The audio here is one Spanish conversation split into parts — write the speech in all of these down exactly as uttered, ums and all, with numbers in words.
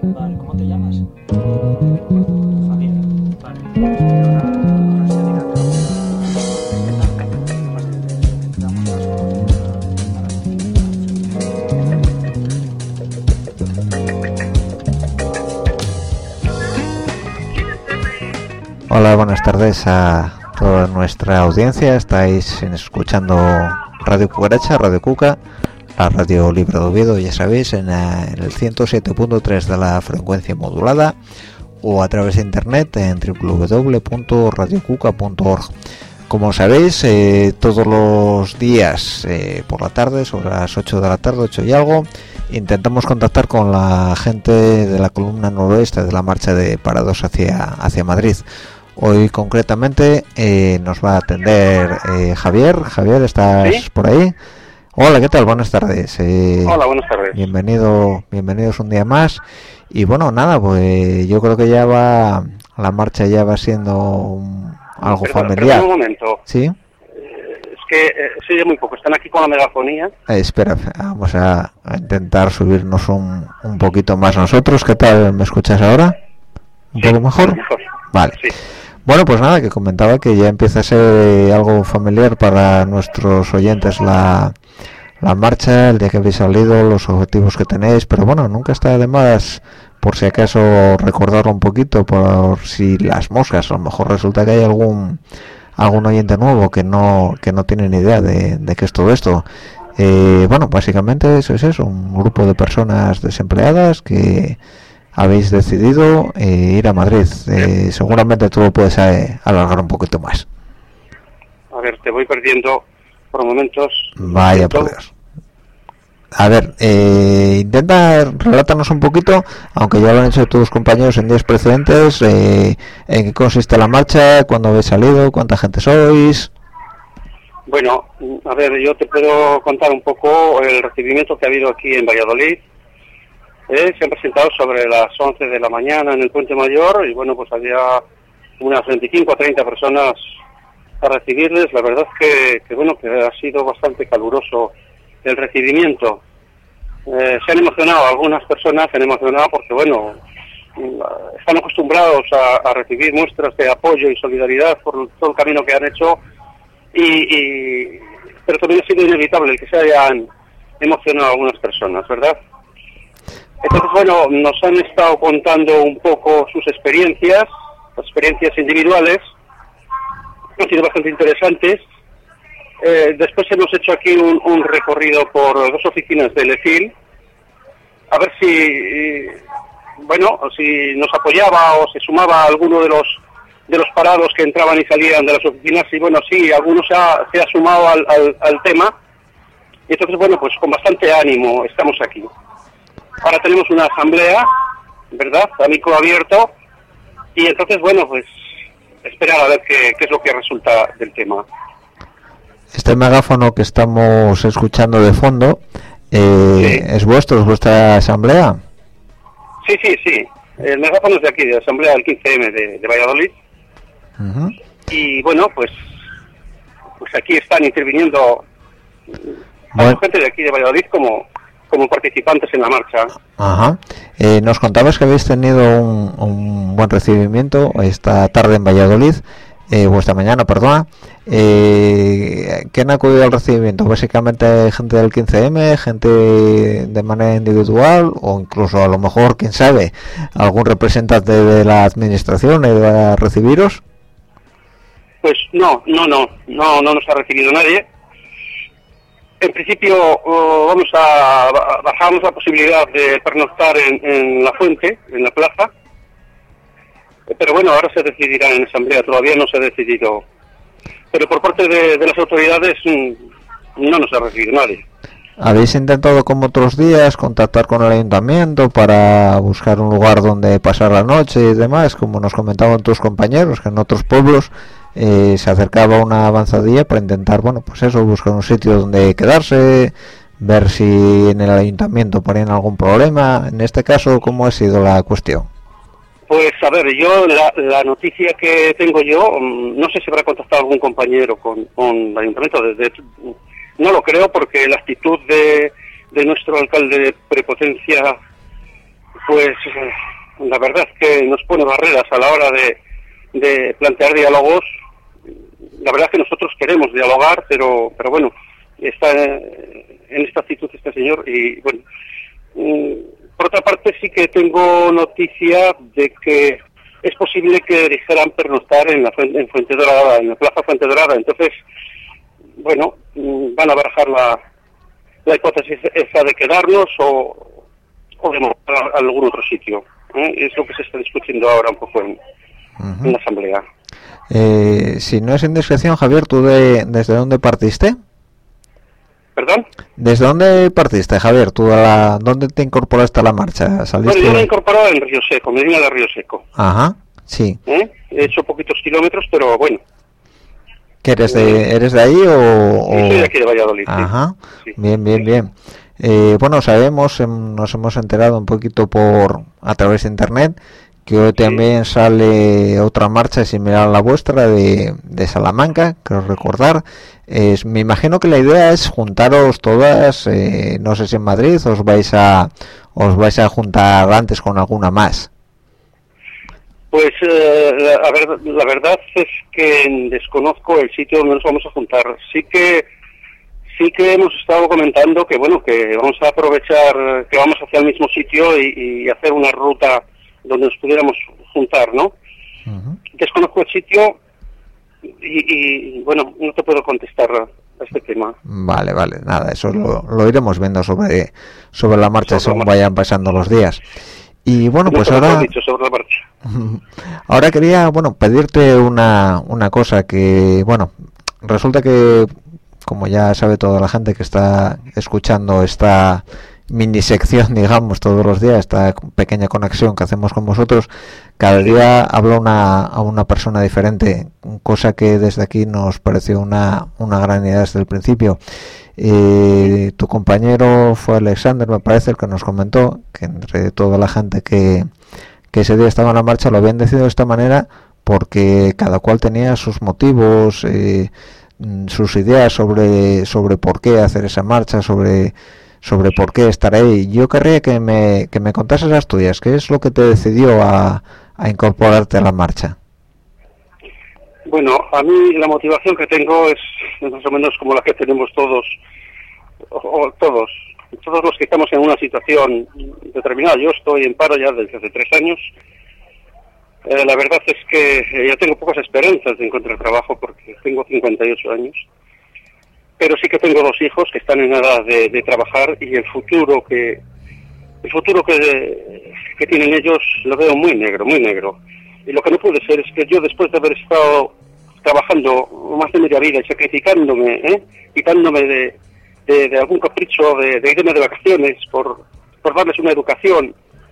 Vale, ¿cómo te llamas? Javier. Vale. Ahora, ahora se dirá que Hola, buenas tardes a toda nuestra audiencia. Estáis escuchando Radio Cucaracha, Radio Cuca, la radio libre de Oviedo, ya sabéis, en, en el ciento siete punto tres de la frecuencia modulada, o a través de internet en doble u doble u doble u punto radio cuca punto org. Como sabéis, eh, todos los días eh, por la tarde, sobre las ocho de la tarde, ocho y algo, intentamos contactar con la gente de la columna noroeste de la marcha de parados hacia, hacia Madrid. Hoy concretamente eh, nos va a atender eh, Javier. Javier, ¿estás ¿Sí? por ahí? Hola, ¿qué tal? Buenas tardes. Eh, Hola, buenas tardes. Bienvenido, bienvenidos un día más. Y bueno, nada, pues yo creo que ya va, la marcha ya va siendo un, algo Perdón, familiar. Perdón, un momento. ¿Sí? Eh, es que eh, se oye muy poco. Están aquí con la megafonía. Eh, espera, vamos a, a intentar subirnos un, un poquito más nosotros. ¿Qué tal? ¿Me escuchas ahora? ¿Un sí, poco mejor? mejor? Vale. Sí. Bueno, pues nada, que comentaba que ya empieza a ser algo familiar para nuestros oyentes la, la marcha, el día que habéis salido, los objetivos que tenéis, pero bueno, nunca está de más, por si acaso, recordarlo un poquito, por si las moscas, a lo mejor resulta que hay algún algún oyente nuevo que no que no tiene ni idea de, de qué es todo esto. Eh, bueno, básicamente eso es eso, un grupo de personas desempleadas que habéis decidido eh, ir a Madrid. Eh, seguramente tú lo puedes eh, alargar un poquito más. A ver, te voy perdiendo por momentos. Vaya por Dios. A ver, eh, intenta relátanos un poquito, aunque ya lo han hecho tus compañeros en días precedentes, eh, en qué consiste la marcha, cuándo habéis salido, cuánta gente sois. Bueno, a ver, yo te puedo contar un poco el recibimiento que ha habido aquí en Valladolid. Eh, se han presentado sobre las once de la mañana en el Puente Mayor y bueno, pues había unas veinticinco a treinta personas a recibirles. La verdad que, que bueno, que ha sido bastante caluroso el recibimiento. Eh, se han emocionado, algunas personas se han emocionado porque bueno, están acostumbrados a, a recibir muestras de apoyo y solidaridad por todo el camino que han hecho y, y pero también ha sido inevitable el que se hayan emocionado algunas personas, ¿verdad? Entonces, bueno, nos han estado contando un poco sus experiencias, las experiencias individuales, han sido bastante interesantes. Eh, después hemos hecho aquí un, un recorrido por dos oficinas del E F I L, a ver si, bueno, si nos apoyaba o se sumaba a alguno de los de los parados que entraban y salían de las oficinas, y bueno, sí, algunos se ha, se ha sumado al, al, al tema, y entonces, bueno, pues con bastante ánimo estamos aquí. Ahora tenemos una asamblea, ¿verdad?, a micro abierto, y entonces, bueno, pues esperar a ver qué, qué es lo que resulta del tema. Este megáfono que estamos escuchando de fondo, eh, sí. ¿es vuestro, es vuestra asamblea? Sí, sí, sí. El megáfono es de aquí, de la asamblea del quince eme de, de Valladolid. Uh-huh. Y bueno, pues pues aquí están interviniendo bueno. gente de aquí de Valladolid como... como participantes en la marcha. Ajá. Eh, nos contabas que habéis tenido un, un buen recibimiento esta tarde en Valladolid, eh, o esta mañana, perdona. Eh, ¿Quién ha acudido al recibimiento? Básicamente gente del quince eme, gente de manera individual, o incluso a lo mejor, quién sabe, algún representante de la administración va a recibiros. Pues no, no, no, no, no nos ha recibido nadie. En principio uh, vamos a bajamos la posibilidad de pernoctar en, en la fuente, en la plaza, pero bueno, ahora se decidirá en asamblea, todavía no se ha decidido, pero por parte de, de las autoridades no nos ha recibido nadie. ¿Habéis intentado, como otros días, contactar con el ayuntamiento para buscar un lugar donde pasar la noche y demás, como nos comentaban tus compañeros, que en otros pueblos Eh, se acercaba una avanzadilla para intentar, bueno, pues eso, buscar un sitio donde quedarse, ver si en el ayuntamiento ponían algún problema? En este caso, ¿cómo ha sido la cuestión? Pues a ver, yo la, la noticia que tengo yo, no sé si habrá contactado algún compañero con, con el ayuntamiento, de, de, no lo creo porque la actitud de, de nuestro alcalde de prepotencia pues eh, la verdad es que nos pone barreras a la hora de, de plantear diálogos. La verdad es que nosotros queremos dialogar, pero pero bueno, está en esta actitud este señor. Y bueno, por otra parte sí que tengo noticia de que es posible que dijeran pernoctar en la en Fuente Dorada, en la Plaza Fuente Dorada. Entonces, bueno, van a barajar la, la hipótesis esa de quedarnos o, o de mover a algún otro sitio. ¿eh? Es lo que se está discutiendo ahora un poco en, uh-huh. en la asamblea. Eh, si no es indiscreción, Javier, ¿tú de, desde dónde partiste? ¿Perdón? ¿Desde dónde partiste, Javier? ¿Tú a la, dónde te incorporaste a la marcha? ¿Saliste? Bueno, yo me he incorporado en Río Seco, Medina de Río Seco. Ajá, sí. ¿Eh? He hecho poquitos kilómetros, pero bueno. ¿Que eres de, eres de ahí o...? Yo soy de aquí de Valladolid. Ajá, sí. bien, bien, bien. Eh, bueno, sabemos, nos hemos enterado un poquito por a través de internet que hoy también sí. sale otra marcha similar a la vuestra de, de Salamanca, creo recordar. Es, me imagino que la idea es juntaros todas, eh, no sé si en Madrid os vais a os vais a juntar antes con alguna más. Pues eh, la, a ver, la verdad es que desconozco el sitio donde nos vamos a juntar. Sí que sí que hemos estado comentando que bueno que vamos a aprovechar que vamos hacia el mismo sitio y, y hacer una ruta donde nos pudiéramos juntar, ¿no? Uh-huh. Desconozco el sitio y, y, bueno, no te puedo contestar a este tema. Vale, vale, nada, eso lo, lo iremos viendo sobre sobre la marcha según vayan pasando los días. Y bueno, pues ahora... Dicho sobre la marcha. Ahora quería, bueno, pedirte una, una cosa que, bueno, resulta que, como ya sabe toda la gente que está escuchando esta mini sección, digamos, todos los días, esta pequeña conexión que hacemos con vosotros, cada día habla una, a una persona diferente, cosa que desde aquí nos pareció una, una gran idea desde el principio. Eh, tu compañero fue Alexander, me parece, el que nos comentó que entre toda la gente que, que ese día estaba en la marcha lo habían decidido de esta manera porque cada cual tenía sus motivos, eh, sus ideas sobre sobre por qué hacer esa marcha, sobre sobre por qué estar ahí. Yo querría que me, que me contases las tuyas. ¿Qué es lo que te decidió a, a incorporarte a la marcha? Bueno, a mí la motivación que tengo es más o menos como la que tenemos todos, o, o todos, todos los que estamos en una situación determinada. Yo estoy en paro ya desde hace tres años. Eh, la verdad es que eh, ya tengo pocas esperanzas de encontrar trabajo porque tengo cincuenta y ocho años. Pero sí que tengo dos hijos que están en edad de, de trabajar y el futuro que el futuro que, que tienen ellos lo veo muy negro, muy negro. Y lo que no puede ser es que yo, después de haber estado trabajando más de media vida y sacrificándome, ¿eh? quitándome de, de, de algún capricho de, de irme de vacaciones por, por darles una educación,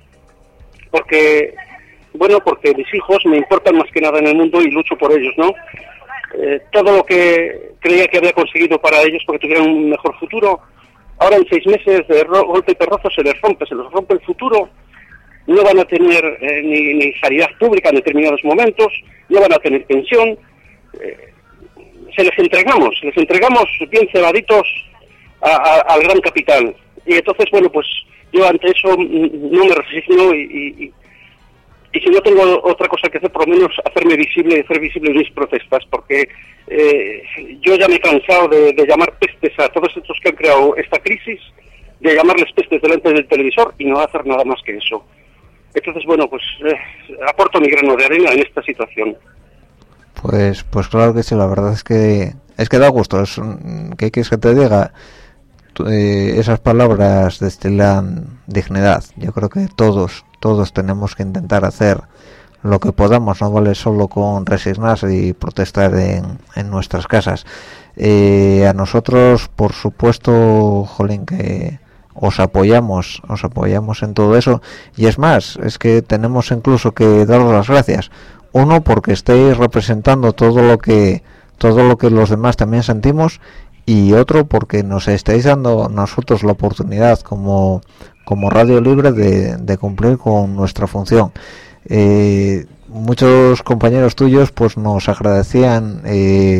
porque, bueno, porque mis hijos me importan más que nada en el mundo y lucho por ellos, ¿no? Eh, todo lo que creía que había conseguido para ellos porque tuvieran un mejor futuro, ahora en seis meses de ro- golpe y perrazo se les rompe, se les rompe el futuro. No van a tener eh, ni, ni sanidad pública en determinados momentos, no van a tener pensión. Eh, se les entregamos, les entregamos bien cebaditos a, a, al gran capital. Y entonces, bueno, pues yo ante eso no me resigno y, y, y si no tengo otra cosa que hacer, por lo menos hacerme visible, hacer visible mis protestas, porque eh, yo ya me he cansado de, de llamar pestes a todos estos que han creado esta crisis, de llamarles pestes delante del televisor y no hacer nada más que eso. Entonces, bueno, pues eh, aporto mi grano de arena en esta situación. Pues pues claro que sí, la verdad es que es que da gusto. Es un, ¿qué quieres que te diga? Eh, esas palabras destilan dignidad. Yo creo que todos, todos tenemos que intentar hacer lo que podamos, no vale solo con resignarse y protestar en, en nuestras casas. Eh, a nosotros, por supuesto, jolín, que os apoyamos, os apoyamos en todo eso, y es más, es que tenemos incluso que daros las gracias. Uno, porque estáis representando todo lo que todo lo que los demás también sentimos, y otro porque nos estáis dando nosotros la oportunidad como como Radio Libre de, de cumplir con nuestra función. Eh, muchos compañeros tuyos pues nos agradecían eh,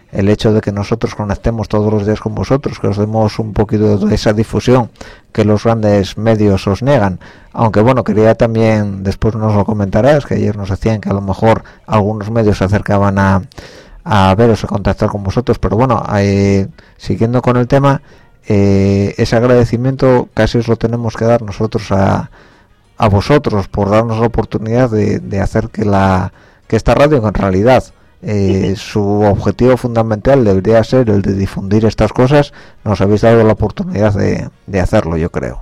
el hecho de que nosotros conectemos todos los días con vosotros, que os demos un poquito de esa difusión que los grandes medios os niegan. Aunque bueno, quería también, después nos lo comentarás, que ayer nos decían que a lo mejor algunos medios se acercaban a, a veros, a contactar con vosotros, pero bueno, eh, siguiendo con el tema, eh, ese agradecimiento casi os lo tenemos que dar nosotros a, a vosotros por darnos la oportunidad de, de hacer que la que esta radio, que en realidad eh, su objetivo fundamental debería ser el de difundir estas cosas, nos habéis dado la oportunidad de, de hacerlo, yo creo.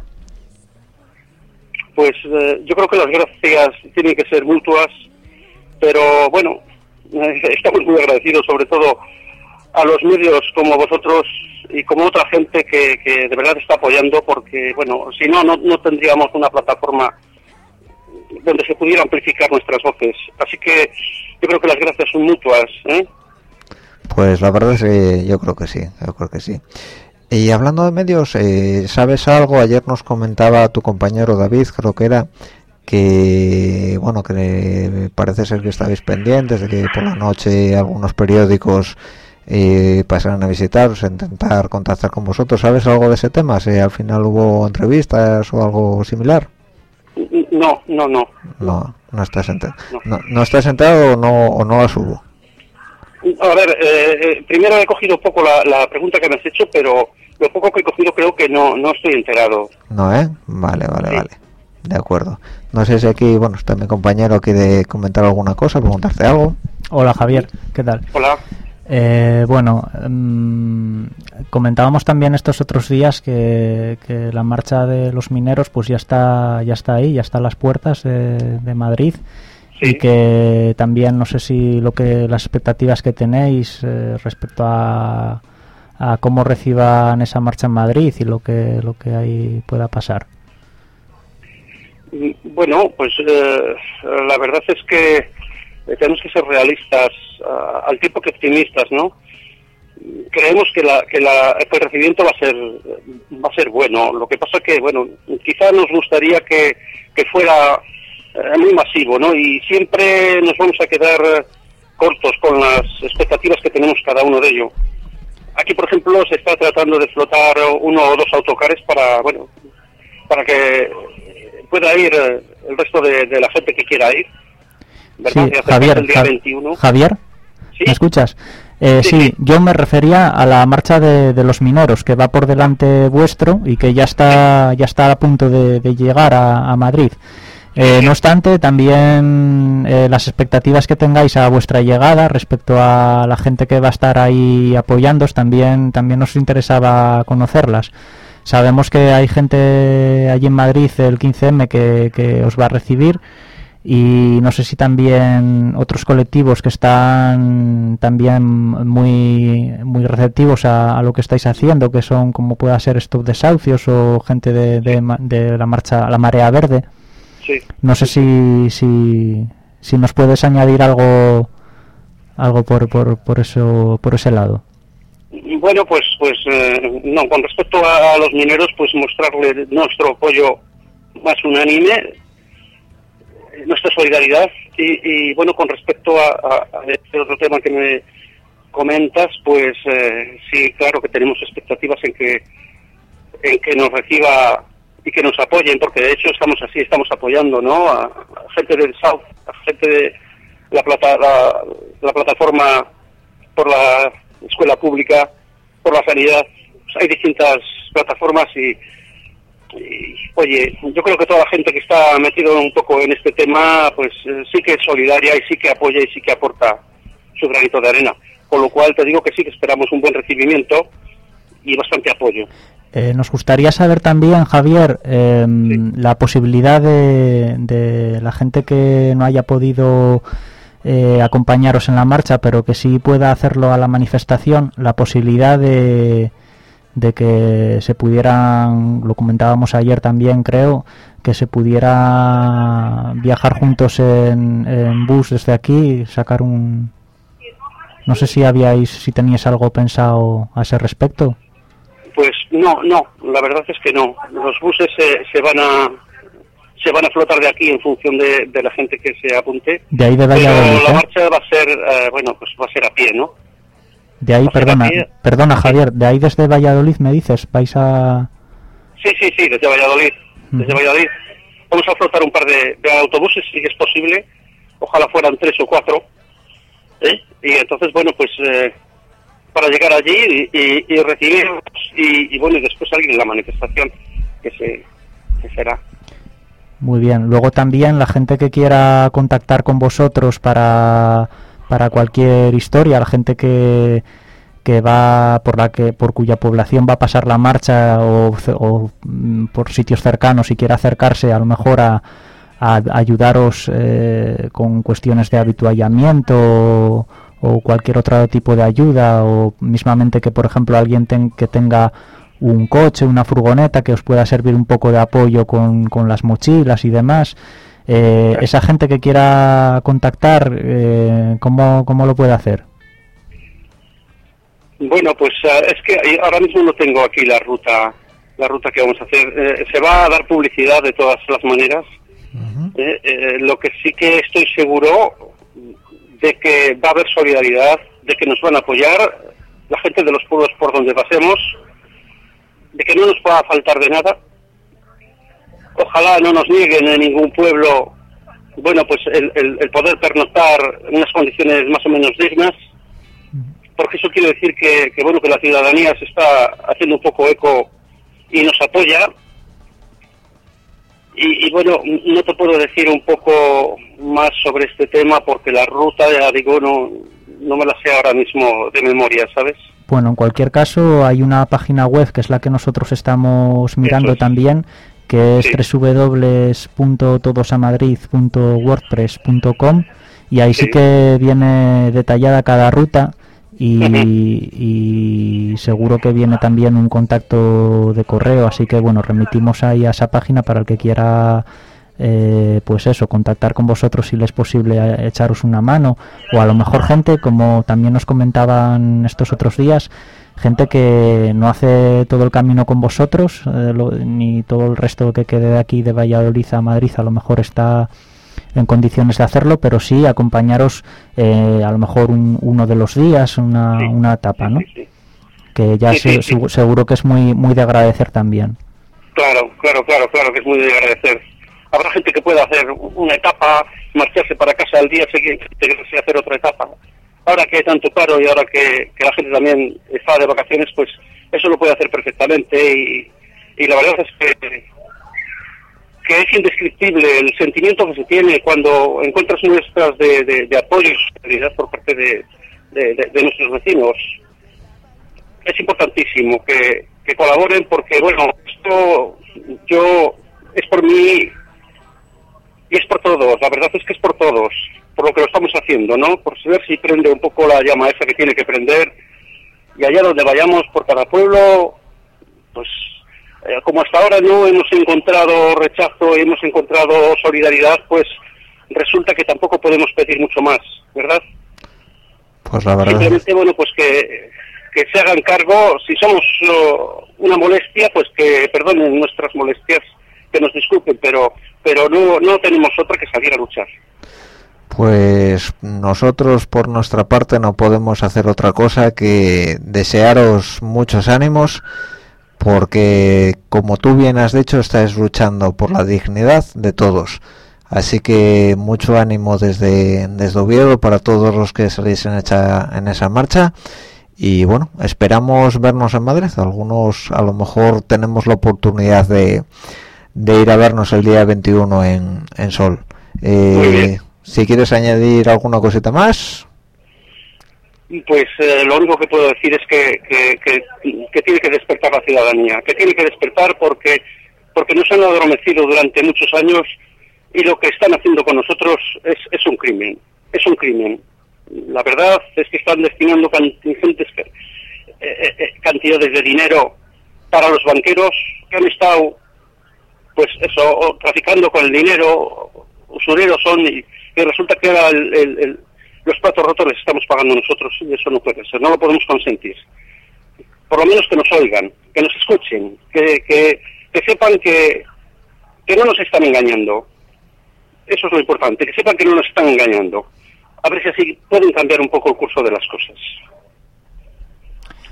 Pues eh, yo creo que las gracias tienen que ser mutuas, pero bueno, eh, estamos muy agradecidos sobre todo a los medios como vosotros y como otra gente que, que de verdad está apoyando, porque bueno, si no, no, no tendríamos una plataforma donde se pudiera amplificar nuestras voces. Así que yo creo que las gracias son mutuas, ¿eh? Pues la verdad es que yo creo que sí, yo creo que sí. Y hablando de medios, eh, ¿sabes algo? Ayer nos comentaba tu compañero David, creo que era, que bueno, que parece ser que estabais pendientes de que por la noche algunos periódicos eh, pasaran a visitaros, a intentar contactar con vosotros. ¿Sabes algo de ese tema? ¿Si al final hubo entrevistas o algo similar? No, no, no. No, no estás enterado. No. No, no estás enterado o no, o no las hubo. A ver, eh, eh, primero he cogido un poco la, la pregunta que me has hecho, pero lo poco que he cogido creo que no, no estoy enterado. No, ¿eh? Vale, vale, sí. Vale. De acuerdo. No sé si aquí, bueno, está mi compañero, quiere comentar alguna cosa, preguntarte algo. Hola Javier, ¿qué tal? Hola. Eh, bueno, mmm, comentábamos también estos otros días que, que la marcha de los mineros pues ya está ya está ahí, ya está a las puertas de, de Madrid. Sí. Y que también no sé si lo que las expectativas que tenéis eh, respecto a, a cómo reciban esa marcha en Madrid y lo que lo que ahí pueda pasar. Bueno, pues eh, la verdad es que tenemos que ser realistas uh, al tiempo que optimistas, ¿no? Creemos que la que la que el recibimiento va a ser va a ser bueno. Lo que pasa que bueno, quizá nos gustaría que que fuera eh, muy masivo, ¿no? Y siempre nos vamos a quedar cortos con las expectativas que tenemos cada uno de ellos. Aquí, por ejemplo, se está tratando de flotar uno o dos autocares para bueno para que pueda ir el resto de, de la gente que quiera ir. Sí, Javier, el día veintiuno. Javier, ¿Sí? ¿me escuchas? Eh, sí, sí, sí, yo me refería a la marcha de, de los mineros que va por delante vuestro y que ya está ya está a punto de, de llegar a, a Madrid. Eh, no obstante, también eh, las expectativas que tengáis a vuestra llegada respecto a la gente que va a estar ahí apoyándoos, también también nos interesaba conocerlas. Sabemos que hay gente allí en Madrid el quince eme que, que os va a recibir. Y no sé si también otros colectivos que están también muy muy receptivos a, a lo que estáis haciendo, que son como pueda ser Stop Desahucios o gente de, de, de la marcha La Marea Verde. Sí. No sé si, si si nos puedes añadir algo algo por por por eso por ese lado. Bueno, pues pues eh, no, con respecto a, a los mineros, pues mostrarle nuestro apoyo más unánime, nuestra solidaridad y, y bueno, con respecto a, a, a este otro tema que me comentas, pues eh, sí, claro que tenemos expectativas en que en que nos reciba y que nos apoyen, porque de hecho estamos así, estamos apoyando, ¿no? A, a gente del South, a gente de la, plata, la, la plataforma por la escuela pública, por la sanidad. Pues hay distintas plataformas y Y, oye, yo creo que toda la gente que está metido un poco en este tema, pues eh, sí que es solidaria y sí que apoya y sí que aporta su granito de arena. Con lo cual te digo que sí que esperamos un buen recibimiento y bastante apoyo. Eh, nos gustaría saber también, Javier, eh, sí. la posibilidad de, de la gente que no haya podido eh, acompañaros en la marcha, pero que sí pueda hacerlo a la manifestación, la posibilidad de... de que se pudieran, lo comentábamos ayer también creo, que se pudiera viajar juntos en, en bus desde aquí, sacar un... No sé si habíais, si teníais algo pensado a ese respecto. Pues no, no, la verdad es que no. Los buses se, se van a se van a flotar de aquí en función de, de la gente que se apunte. De ahí de Valladolid, pero la ¿eh? marcha va a ser, eh, bueno, pues va a ser a pie, ¿no? De ahí, O sea, perdona, aquí- perdona Javier, de ahí desde Valladolid me dices, vais a... Sí, sí, sí, desde Valladolid. Desde Ujú. Valladolid. Vamos a flotar un par de, de autobuses, si es posible. Ojalá fueran tres o cuatro. ¿eh? Y entonces, bueno, pues eh, para llegar allí y, y, y recibirlos y, y, bueno, y después salir en la manifestación que se que será. Muy bien. Luego también la gente que quiera contactar con vosotros para, para cualquier historia, la gente que que va por la que por cuya población va a pasar la marcha o, o mm, por sitios cercanos y quiera acercarse a lo mejor a, a ayudaros eh, con cuestiones de habituallamiento o, o cualquier otro tipo de ayuda, o mismamente que por ejemplo alguien ten, que tenga un coche, una furgoneta que os pueda servir un poco de apoyo con, con las mochilas y demás. Eh, esa gente que quiera contactar, eh, ¿cómo, ¿cómo lo puede hacer? Bueno, pues uh, es que ahora mismo no tengo aquí la ruta la ruta que vamos a hacer. Eh, se va a dar publicidad de todas las maneras. Ujú. Eh, eh, lo que sí que estoy seguro de que va a haber solidaridad, de que nos van a apoyar la gente de los pueblos por donde pasemos, de que no nos va a faltar de nada. Ojalá no nos nieguen en ningún pueblo, bueno, pues el, el, el poder pernoctar en unas condiciones más o menos dignas, porque eso quiere decir que, que bueno, que la ciudadanía se está haciendo un poco eco y nos apoya. Y, y bueno, no te puedo decir un poco más sobre este tema porque la ruta, ya digo, no, no me la sé ahora mismo de memoria, ¿sabes? Bueno, en cualquier caso hay una página web que es la que nosotros estamos mirando es. también, que es Sí. doble u doble u doble u punto todosamadrid punto wordpress punto com, y ahí sí. Sí. que viene detallada cada ruta y, Ujú. y seguro que viene también un contacto de correo, así que bueno, remitimos ahí a esa página para el que quiera eh, pues eso, contactar con vosotros si les es posible a- echaros una mano, o a lo mejor gente, como también nos comentaban estos otros días, gente que no hace todo el camino con vosotros, eh, lo- ni todo el resto que quede de aquí de Valladolid a Madrid a lo mejor está en condiciones de hacerlo, pero sí acompañaros eh, a lo mejor un- uno de los días, una, Sí. una etapa, ¿no? Sí, sí. Que ya Sí, se- sí, sí. segu- seguro que es muy muy de agradecer también. Claro, claro, claro, claro, que es muy de agradecer. Habrá gente que pueda hacer una etapa, marcharse para casa al día siguiente y hacer otra etapa. Ahora que hay tanto paro y ahora que, que la gente también está de vacaciones, pues eso lo puede hacer perfectamente y, y la verdad es que, que es indescriptible el sentimiento que se tiene cuando encuentras muestras de, de, de apoyo y solidaridad por parte de, de, de, de nuestros vecinos. Es importantísimo que, que colaboren porque, bueno, esto yo es por mí y es por todos, la verdad es que es por todos, por lo que lo estamos haciendo, ¿no? Por ver si prende un poco la llama esa que tiene que prender y allá donde vayamos por cada pueblo, pues eh, como hasta ahora no hemos encontrado rechazo y hemos encontrado solidaridad, pues resulta que tampoco podemos pedir mucho más, ¿verdad? Pues la verdad. Simplemente, bueno, pues que, que se hagan cargo, si somos uh, una molestia, pues que perdonen nuestras molestias, que nos disculpen, pero pero no no tenemos otra que salir a luchar. Pues nosotros por nuestra parte no podemos hacer otra cosa que desearos muchos ánimos, porque como tú bien has dicho, estáis luchando por la dignidad de todos. Así que mucho ánimo desde, desde Oviedo para todos los que salís en esa, en esa marcha. Y bueno, esperamos vernos en Madrid. Algunos a lo mejor tenemos la oportunidad de, de ir a vernos el día veintiuno en, en Sol. Eh, si quieres añadir alguna cosita más. Pues eh, lo único que puedo decir es que, que, que, que tiene que despertar la ciudadanía, que tiene que despertar porque, porque nos han adormecido durante muchos años y lo que están haciendo con nosotros es, es un crimen, es un crimen. La verdad es que están destinando contingentes eh, eh, cantidades de dinero para los banqueros que han estado, pues eso, traficando con el dinero, usureros son, y, y resulta que ahora el, el, el, los platos rotos les estamos pagando nosotros, y eso no puede ser, no lo podemos consentir. Por lo menos que nos oigan, que nos escuchen, que, que, que sepan que, que no nos están engañando. Eso es lo importante, que sepan que no nos están engañando. A ver si así pueden cambiar un poco el curso de las cosas.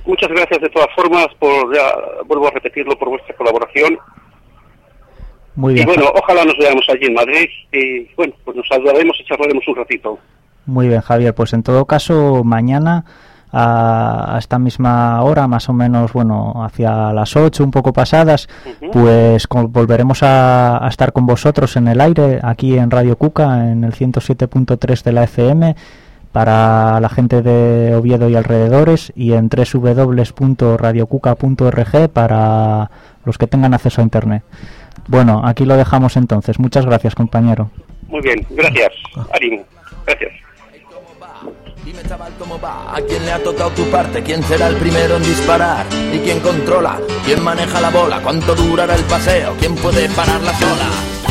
muchas gracias de todas formas por, ya vuelvo a repetirlo, por vuestra colaboración. Muy bien. Y bueno, ojalá nos veamos allí en Madrid y bueno, pues nos saludaremos y charlaremos un ratito. Muy bien, Javier, pues en todo caso mañana a, a esta misma hora, más o menos, bueno, hacia las ocho, un poco pasadas, uh-huh. pues con, volveremos a, a estar con vosotros en el aire, aquí en Radio Cuca, en el ciento siete punto tres de la F M, para la gente de Oviedo y alrededores, y en doble u doble u doble u punto radio cuca punto org para los que tengan acceso a Internet. Bueno, aquí lo dejamos entonces. Muchas gracias, compañero. Muy bien, gracias. Ánimo. Gracias. Dime, chaval, ¿cómo va? ¿A quién le ha tocado tu parte? ¿Quién será el primero en disparar? ¿Y quién controla? ¿Quién maneja la bola? ¿Cuánto durará el paseo? ¿Quién puede pararla sola?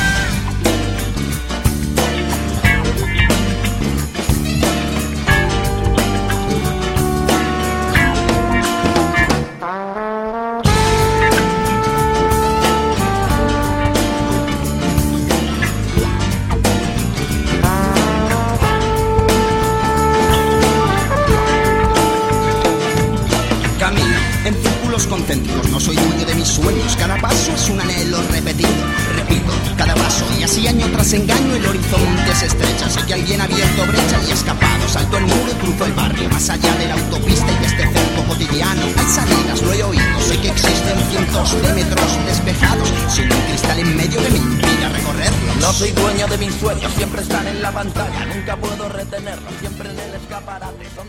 Concéntricos, no soy dueño de mis sueños. Cada paso es un anhelo repetido, repito, cada paso. Y así año tras engaño el horizonte se estrecha. Sé que alguien ha abierto brecha y escapado. Salto el muro y cruzo el barrio. Más allá de la autopista y de este cerco cotidiano hay salidas, lo he oído. Sé que existen cientos de metros despejados, sin un cristal en medio que me impida recorrerlos. No soy dueño de mis sueños, siempre están en la pantalla. Nunca puedo retenerlos, siempre en el escaparate.